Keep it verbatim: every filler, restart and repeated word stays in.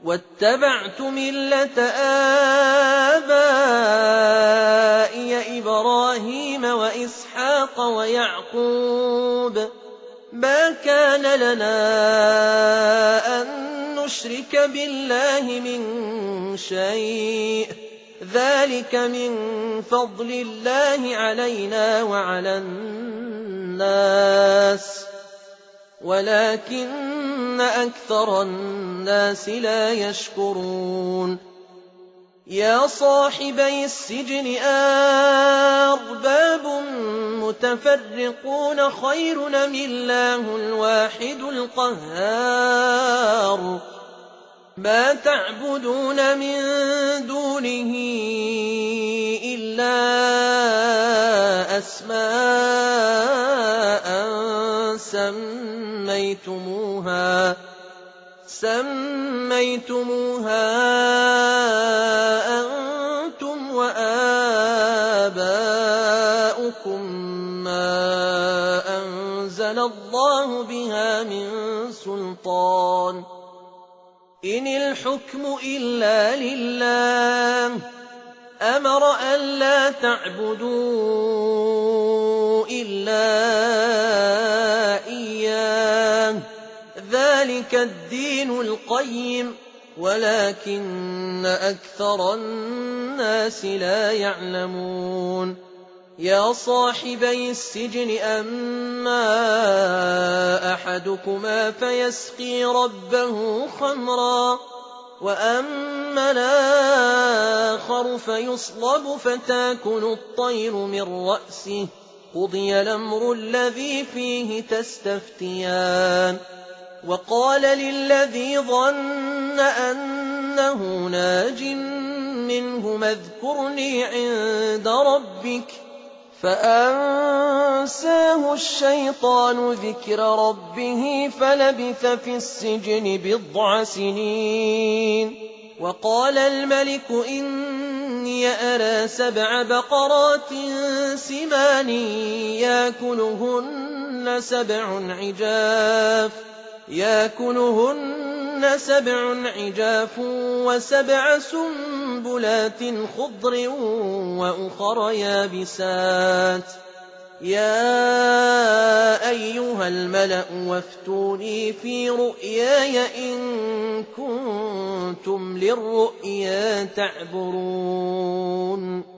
واتبعت ملة آبائي إبراهيم وإسحاق ويعقوب ما كان لنا أن نشرك بالله من شيء ذلك من فضل الله علينا وعلى الناس ولكن أكثر الناس لا يشكرون يا صاحبي السجن أرباب متفرقون خير أم الله الواحد القهار ما تعبدون من دونه إلا أسماء سميتموها سميتموها أنتم وآباؤكم ما أنزل الله بها من سلطان إن الحكم إلا لله أمر أن لا تعبدوا إلا إياه ذلك الدين القيم ولكن أكثر الناس لا يعلمون يا صاحبي السجن أما أحدكما فيسقي ربه خمرا وأما الآخر فيصلب فتاكل الطير من رأسه قضي الأمر الذي فيه تستفتيان وقال للذي ظن أنه ناج منهما اذكرني عند ربك فأنساه الشيطان ذكر ربه فلبث في السجن بضع سنين وقال الملك إني أرى سبع بقرات سمان يأكلهن سبع عجاف يأكلهن سبع عجاف وسبع سنبلات خضر وأخر يابسات يا أيها الملأ وافتوني في رؤياي إن كنتم للرؤيا تعبرون